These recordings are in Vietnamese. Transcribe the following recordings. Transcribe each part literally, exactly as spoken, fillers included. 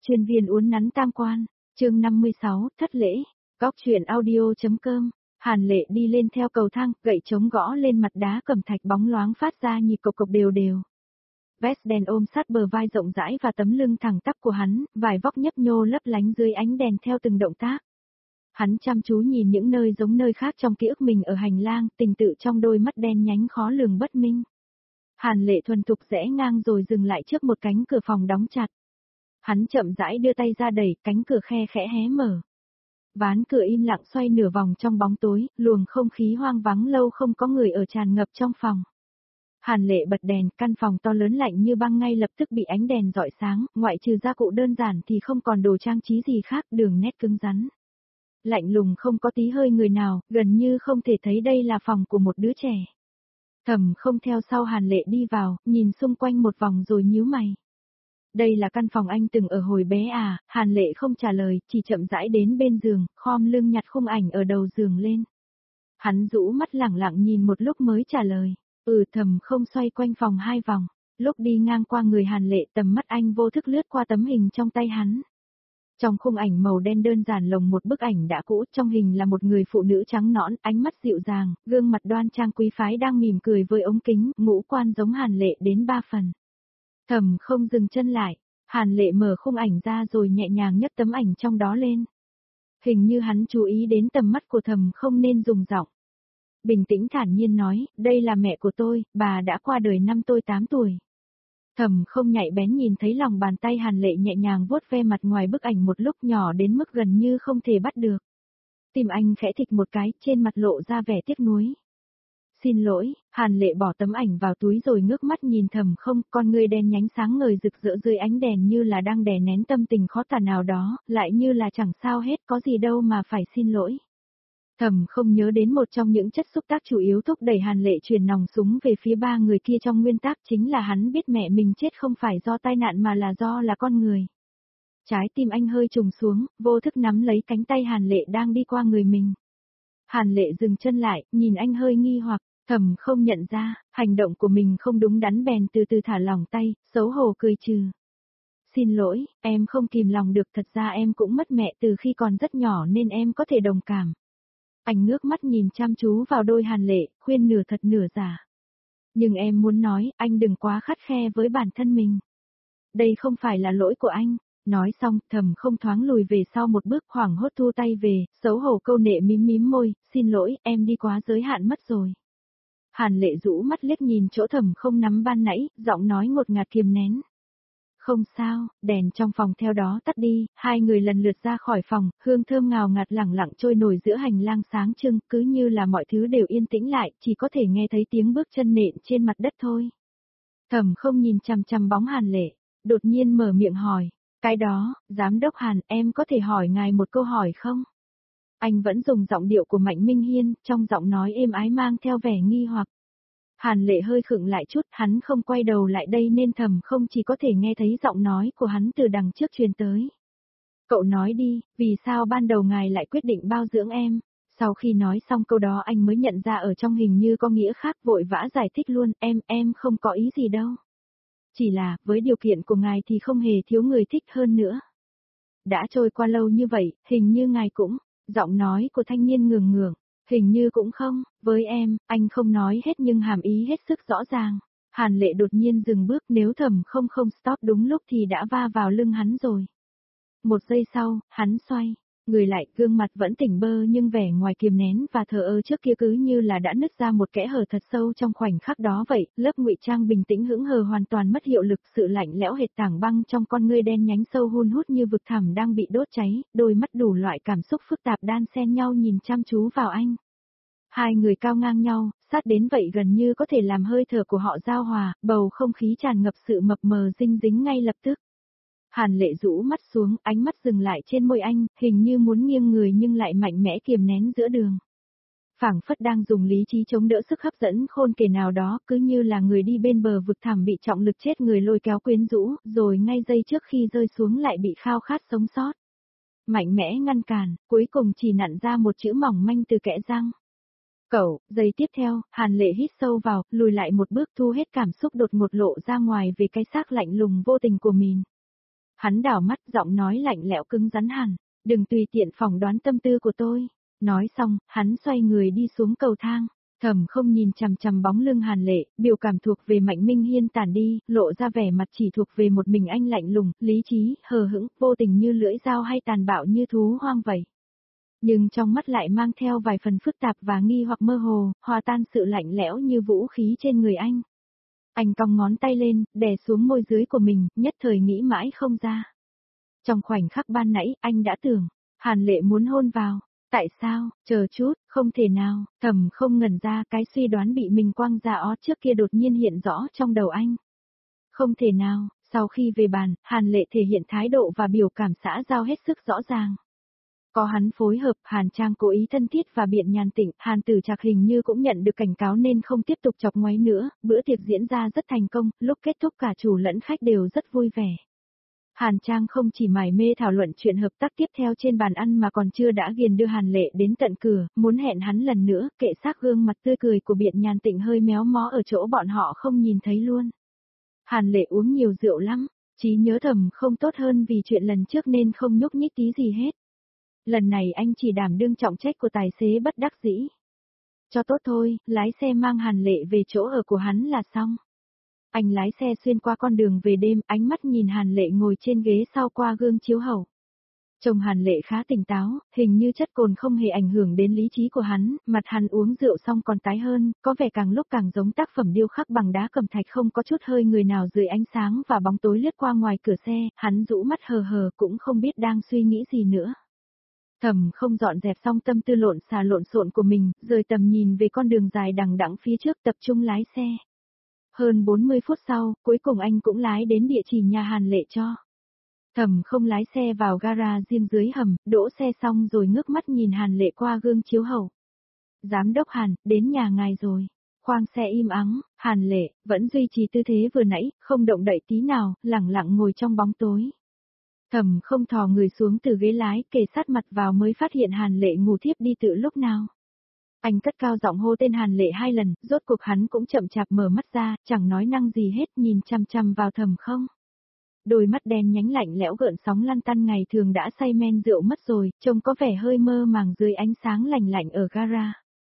Chuyên viên uốn nắn tam quan, chương năm mươi sáu, thất lễ, góc truyện audio.com, Hàn Lệ đi lên theo cầu thang, gậy chống gõ lên mặt đá cẩm thạch bóng loáng phát ra nhịp cộc cộc đều đều. Vest đen ôm sát bờ vai rộng rãi và tấm lưng thẳng tắp của hắn, vài vóc nhấp nhô lấp lánh dưới ánh đèn theo từng động tác. Hắn chăm chú nhìn những nơi giống nơi khác trong ký ức mình ở hành lang, tình tự trong đôi mắt đen nhánh khó lường bất minh. Hàn Lệ thuần thục rẽ ngang rồi dừng lại trước một cánh cửa phòng đóng chặt. Hắn chậm rãi đưa tay ra đẩy, cánh cửa khe khẽ hé mở. Ván cửa im lặng xoay nửa vòng trong bóng tối, luồng không khí hoang vắng lâu không có người ở tràn ngập trong phòng. Hàn Lệ bật đèn, căn phòng to lớn lạnh như băng ngay lập tức bị ánh đèn rọi sáng, ngoại trừ gia cụ đơn giản thì không còn đồ trang trí gì khác, đường nét cứng rắn. Lạnh lùng không có tí hơi người nào, gần như không thể thấy đây là phòng của một đứa trẻ. Thẩm Không theo sau Hàn Lệ đi vào, nhìn xung quanh một vòng rồi nhíu mày. Đây là căn phòng anh từng ở hồi bé à? Hàn Lệ không trả lời, chỉ chậm rãi đến bên giường, khom lưng nhặt khung ảnh ở đầu giường lên. Hắn rũ mắt lẳng lặng nhìn một lúc mới trả lời. Ừ. Thẩm Không xoay quanh phòng hai vòng. Lúc đi ngang qua người Hàn Lệ, tầm mắt anh vô thức lướt qua tấm hình trong tay hắn. Trong khung ảnh màu đen đơn giản lồng một bức ảnh đã cũ, trong hình là một người phụ nữ trắng nõn, ánh mắt dịu dàng, gương mặt đoan trang quý phái đang mỉm cười với ống kính, ngũ quan giống Hàn Lệ đến ba phần. Thẩm Không dừng chân lại, Hàn Lệ mở khung ảnh ra rồi nhẹ nhàng nhấc tấm ảnh trong đó lên. Hình như hắn chú ý đến tầm mắt của Thẩm Không nên dùng giọng. Bình tĩnh thản nhiên nói, đây là mẹ của tôi, bà đã qua đời năm tôi tám tuổi. Thẩm Không nhạy bén nhìn thấy lòng bàn tay Hàn Lệ nhẹ nhàng vuốt ve mặt ngoài bức ảnh một lúc, nhỏ đến mức gần như không thể bắt được. Tim anh khẽ thịch một cái, trên mặt lộ ra vẻ tiếc nuối. Xin lỗi. Hàn Lệ bỏ tấm ảnh vào túi rồi ngước mắt nhìn Thẩm Không, con ngươi đen nhánh sáng ngời rực rỡ dưới ánh đèn như là đang đè nén tâm tình khó tả nào đó, lại như là chẳng sao hết, có gì đâu mà phải xin lỗi. Thẩm Không nhớ đến một trong những chất xúc tác chủ yếu thúc đẩy Hàn Lệ truyền nòng súng về phía ba người kia trong nguyên tắc, chính là hắn biết mẹ mình chết không phải do tai nạn mà là do là con người. Trái tim anh hơi trùng xuống, vô thức nắm lấy cánh tay Hàn Lệ đang đi qua người mình. Hàn Lệ dừng chân lại, nhìn anh hơi nghi hoặc. Thẩm Không nhận ra, hành động của mình không đúng đắn bèn từ từ thả lỏng tay, xấu hổ cười trừ. Xin lỗi, em không kìm lòng được, thật ra em cũng mất mẹ từ khi còn rất nhỏ nên em có thể đồng cảm. Anh ngước mắt nhìn chăm chú vào đôi Hàn Lệ, khuyên nửa thật nửa giả. Nhưng em muốn nói, anh đừng quá khắt khe với bản thân mình. Đây không phải là lỗi của anh. Nói xong, Thẩm Không thoáng lùi về sau một bước, hoảng hốt thu tay về, xấu hổ câu nệ mím mím môi, xin lỗi, em đi quá giới hạn mất rồi. Hàn Lệ rũ mắt liếc nhìn chỗ Thẩm Không nắm ban nãy, giọng nói ngột ngạt kiềm nén. Không sao. Đèn trong phòng theo đó tắt đi, hai người lần lượt ra khỏi phòng, hương thơm ngào ngạt lẳng lặng trôi nổi giữa hành lang sáng trưng, cứ như là mọi thứ đều yên tĩnh lại, chỉ có thể nghe thấy tiếng bước chân nện trên mặt đất thôi. Thẩm Không nhìn chằm chằm bóng Hàn Lệ, đột nhiên mở miệng hỏi, cái đó, giám đốc Hàn, em có thể hỏi ngài một câu hỏi không? Anh vẫn dùng giọng điệu của Mạnh Minh Hiên, trong giọng nói êm ái mang theo vẻ nghi hoặc. Hàn Lệ hơi khựng lại chút, hắn không quay đầu lại đây nên Thẩm Không chỉ có thể nghe thấy giọng nói của hắn từ đằng trước truyền tới. Cậu nói đi, vì sao ban đầu ngài lại quyết định bao dưỡng em? Sau khi nói xong câu đó anh mới nhận ra ở trong hình như có nghĩa khác, vội vã giải thích luôn, em, em không có ý gì đâu. Chỉ là, với điều kiện của ngài thì không hề thiếu người thích hơn nữa. Đã trôi qua lâu như vậy, hình như ngài cũng, giọng nói của thanh niên ngường ngường. Hình như cũng không, với em, anh không nói hết nhưng hàm ý hết sức rõ ràng. Hàn Lệ đột nhiên dừng bước, nếu Thẩm Không không stop đúng lúc thì đã va vào lưng hắn rồi. Một giây sau, hắn xoay, người lại, gương mặt vẫn tỉnh bơ nhưng vẻ ngoài kiềm nén và thờ ơ trước kia cứ như là đã nứt ra một kẽ hở thật sâu trong khoảnh khắc đó vậy, lớp ngụy trang bình tĩnh hững hờ hoàn toàn mất hiệu lực, sự lạnh lẽo hệt tảng băng trong con ngươi đen nhánh sâu hun hút như vực thẳm đang bị đốt cháy, đôi mắt đủ loại cảm xúc phức tạp đan xen nhau nhìn chăm chú vào anh. Hai người cao ngang nhau, sát đến vậy gần như có thể làm hơi thở của họ giao hòa, bầu không khí tràn ngập sự mập mờ dinh dính ngay lập tức. Hàn Lệ rũ mắt xuống, ánh mắt dừng lại trên môi anh, hình như muốn nghiêng người nhưng lại mạnh mẽ kiềm nén giữa đường. Phảng phất đang dùng lý trí chống đỡ sức hấp dẫn khôn kể nào đó, cứ như là người đi bên bờ vực thẳm bị trọng lực chết người lôi kéo quyến rũ, rồi ngay giây trước khi rơi xuống lại bị khao khát sống sót. Mạnh mẽ ngăn cản, cuối cùng chỉ nặn ra một chữ mỏng manh từ kẽ răng. Cậu, giây tiếp theo, Hàn Lệ hít sâu vào, lùi lại một bước, thu hết cảm xúc đột ngột lộ ra ngoài về cái xác lạnh lùng vô tình của mình. Hắn đảo mắt, giọng nói lạnh lẽo cứng rắn hẳn, đừng tùy tiện phỏng đoán tâm tư của tôi. Nói xong, hắn xoay người đi xuống cầu thang. Thẩm không nhìn chằm chằm bóng lưng Hàn Lệ, biểu cảm thuộc về Mạnh Minh Hiên tản đi, lộ ra vẻ mặt chỉ thuộc về một mình anh lạnh lùng, lý trí, hờ hững, vô tình như lưỡi dao hay tàn bạo như thú hoang vậy. Nhưng trong mắt lại mang theo vài phần phức tạp và nghi hoặc mơ hồ, hòa tan sự lạnh lẽo như vũ khí trên người anh. Anh cong ngón tay lên, đè xuống môi dưới của mình, nhất thời nghĩ mãi không ra. Trong khoảnh khắc ban nãy, anh đã tưởng, Hàn Lệ muốn hôn vào. Tại sao, chờ chút, không thể nào, Thẩm không ngẩn ra, cái suy đoán bị mình quăng ra ó trước kia đột nhiên hiện rõ trong đầu anh. Không thể nào, sau khi về bàn, Hàn Lệ thể hiện thái độ và biểu cảm xã giao hết sức rõ ràng. Có hắn phối hợp, Hàn Trang cố ý thân thiết và biện nhàn tĩnh, Hàn Tử Trạc hình như cũng nhận được cảnh cáo nên không tiếp tục chọc ngoáy nữa, bữa tiệc diễn ra rất thành công, lúc kết thúc cả chủ lẫn khách đều rất vui vẻ. Hàn Trang không chỉ mải mê thảo luận chuyện hợp tác tiếp theo trên bàn ăn mà còn chưa đã ghiền đưa Hàn Lệ đến tận cửa, muốn hẹn hắn lần nữa, kệ xác gương mặt tươi cười của biện nhàn tĩnh hơi méo mó ở chỗ bọn họ không nhìn thấy luôn. Hàn Lệ uống nhiều rượu lắm, trí nhớ Thẩm không tốt hơn vì chuyện lần trước nên không nhúc nhích tí gì hết. Lần này anh chỉ đảm đương trọng trách của tài xế bất đắc dĩ. Cho tốt thôi, lái xe mang Hàn Lệ về chỗ ở của hắn là xong. Anh lái xe xuyên qua con đường về đêm, ánh mắt nhìn Hàn Lệ ngồi trên ghế sau qua gương chiếu hậu. Trông Hàn Lệ khá tỉnh táo, hình như chất cồn không hề ảnh hưởng đến lý trí của hắn, mặt hắn uống rượu xong còn tái hơn, có vẻ càng lúc càng giống tác phẩm điêu khắc bằng đá cẩm thạch không có chút hơi người nào dưới ánh sáng và bóng tối lướt qua ngoài cửa xe, hắn rũ mắt hờ hờ cũng không biết đang suy nghĩ gì nữa. Thẩm không dọn dẹp xong tâm tư lộn xà lộn xộn của mình, rời tầm nhìn về con đường dài đằng đẵng phía trước tập trung lái xe. Hơn bốn mươi phút sau, cuối cùng anh cũng lái đến địa chỉ nhà Hàn Lệ cho. Thẩm không lái xe vào gara riêng dưới hầm, đỗ xe xong rồi ngước mắt nhìn Hàn Lệ qua gương chiếu hậu. Giám đốc Hàn, đến nhà ngài rồi. Khoang xe im ắng, Hàn Lệ, vẫn duy trì tư thế vừa nãy, không động đậy tí nào, lẳng lặng ngồi trong bóng tối. Thẩm không thò người xuống từ ghế lái, kề sát mặt vào mới phát hiện Hàn Lệ ngủ thiếp đi từ lúc nào. Anh cất cao giọng hô tên Hàn Lệ hai lần, rốt cuộc hắn cũng chậm chạp mở mắt ra, chẳng nói năng gì hết, nhìn chăm chăm vào Thẩm không. Đôi mắt đen nhánh lạnh lẽo gợn sóng lăn tăn ngày thường đã say men rượu mất rồi, trông có vẻ hơi mơ màng dưới ánh sáng lạnh lạnh ở gara.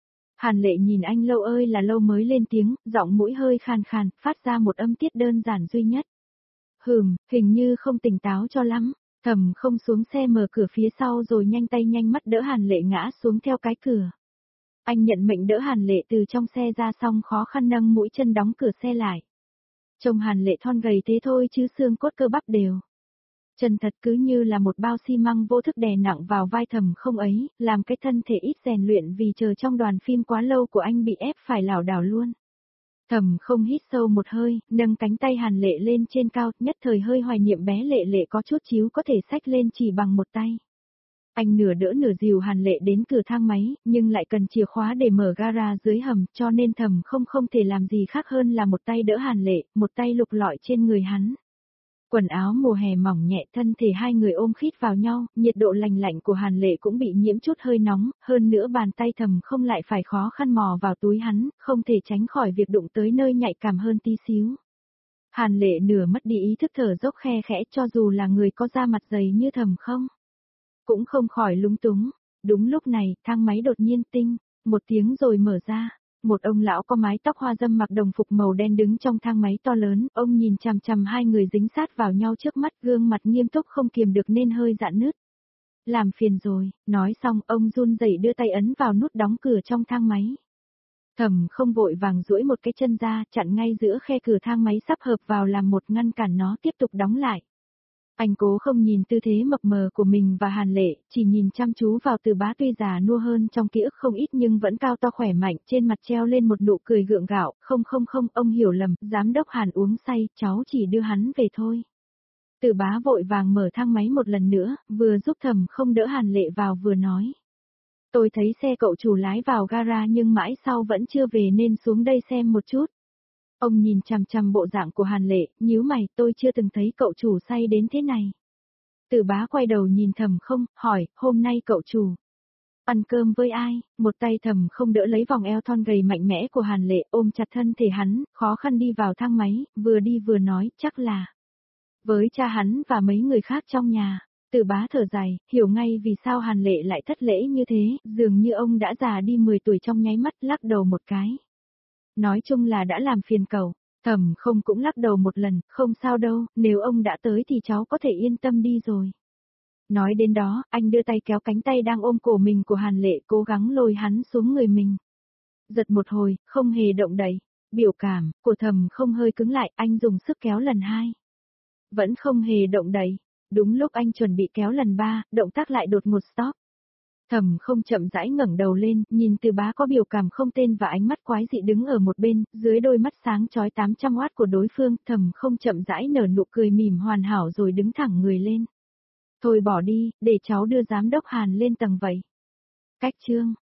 Hàn Lệ nhìn anh lâu ơi là lâu mới lên tiếng, giọng mũi hơi khàn khàn, phát ra một âm tiết đơn giản duy nhất. Hừm, hình như không tỉnh táo cho lắm. Thẩm không xuống xe mở cửa phía sau rồi nhanh tay nhanh mắt đỡ Hàn Lệ ngã xuống theo cái cửa. Anh nhận mệnh đỡ Hàn Lệ từ trong xe ra xong khó khăn nâng mũi chân đóng cửa xe lại. Trông Hàn Lệ thon gầy thế thôi chứ xương cốt cơ bắp đều. Chân thật cứ như là một bao xi măng vô thức đè nặng vào vai Thẩm không ấy, làm cái thân thể ít rèn luyện vì chờ trong đoàn phim quá lâu của anh bị ép phải lảo đảo luôn. Thẩm không hít sâu một hơi, nâng cánh tay Hàn Lệ lên trên cao, nhất thời hơi hoài niệm bé Lệ Lệ có chút chíu có thể xách lên chỉ bằng một tay. Anh nửa đỡ nửa dìu Hàn Lệ đến cửa thang máy, nhưng lại cần chìa khóa để mở gara dưới hầm, cho nên Thẩm không không thể làm gì khác hơn là một tay đỡ Hàn Lệ, một tay lục lọi trên người hắn. Quần áo mùa hè mỏng nhẹ, thân thể hai người ôm khít vào nhau, nhiệt độ lành lạnh của Hàn Lệ cũng bị nhiễm chút hơi nóng, hơn nữa bàn tay Thẩm không lại phải khó khăn mò vào túi hắn, không thể tránh khỏi việc đụng tới nơi nhạy cảm hơn tí xíu. Hàn Lệ nửa mất đi ý thức thở dốc khe khẽ cho dù là người có da mặt dày như Thẩm không. Cũng không khỏi lúng túng. Đúng lúc này, thang máy đột nhiên tinh, một tiếng rồi mở ra. Một ông lão có mái tóc hoa râm mặc đồng phục màu đen đứng trong thang máy to lớn, ông nhìn chằm chằm hai người dính sát vào nhau trước mắt, gương mặt nghiêm túc không kiềm được nên hơi rạn nứt. Làm phiền rồi, nói xong ông run rẩy đưa tay ấn vào nút đóng cửa trong thang máy. Thẩm không vội vàng duỗi một cái chân ra, chặn ngay giữa khe cửa thang máy sắp hợp vào làm một ngăn cản nó tiếp tục đóng lại. Anh cố không nhìn tư thế mập mờ của mình và Hàn Lệ, chỉ nhìn chăm chú vào Từ Bá tuy già nua hơn trong ký ức không ít nhưng vẫn cao to khỏe mạnh, trên mặt treo lên một nụ cười gượng gạo, không không không, ông hiểu lầm, giám đốc Hàn uống say, cháu chỉ đưa hắn về thôi. Từ Bá vội vàng mở thang máy một lần nữa, vừa giúp Thẩm không đỡ Hàn Lệ vào vừa nói. Tôi thấy xe cậu chủ lái vào gara nhưng mãi sau vẫn chưa về nên xuống đây xem một chút. Ông nhìn chằm chằm bộ dạng của Hàn Lệ, nhíu mày, tôi chưa từng thấy cậu chủ say đến thế này. Từ Bá quay đầu nhìn Thẩm không, hỏi, hôm nay cậu chủ ăn cơm với ai? Một tay Thẩm không đỡ lấy vòng eo thon gầy mạnh mẽ của Hàn Lệ, ôm chặt thân thể hắn, khó khăn đi vào thang máy, vừa đi vừa nói, chắc là Với cha hắn và mấy người khác trong nhà, Từ Bá thở dài, hiểu ngay vì sao Hàn Lệ lại thất lễ như thế, dường như ông đã già đi mười tuổi trong nháy mắt, lắc đầu một cái. Nói chung là đã làm phiền cậu. Thẩm Không cũng lắc đầu một lần, không sao đâu, nếu ông đã tới thì cháu có thể yên tâm đi rồi. Nói đến đó, anh đưa tay kéo cánh tay đang ôm cổ mình của Hàn Lệ, cố gắng lôi hắn xuống người mình. Giật một hồi, không hề động đậy. Biểu cảm của Thẩm Không hơi cứng lại, anh dùng sức kéo lần hai. Vẫn không hề động đậy. Đúng lúc anh chuẩn bị kéo lần ba, động tác lại đột ngột stop. Thẩm Không chậm rãi ngẩng đầu lên, nhìn Từ Bá có biểu cảm không tên và ánh mắt quái dị đứng ở một bên, dưới đôi mắt sáng chói tám trăm oát của đối phương, Thẩm Không chậm rãi nở nụ cười mỉm hoàn hảo rồi đứng thẳng người lên. Thôi bỏ đi, để cháu đưa giám đốc Hàn lên tầng vậy. Cách chương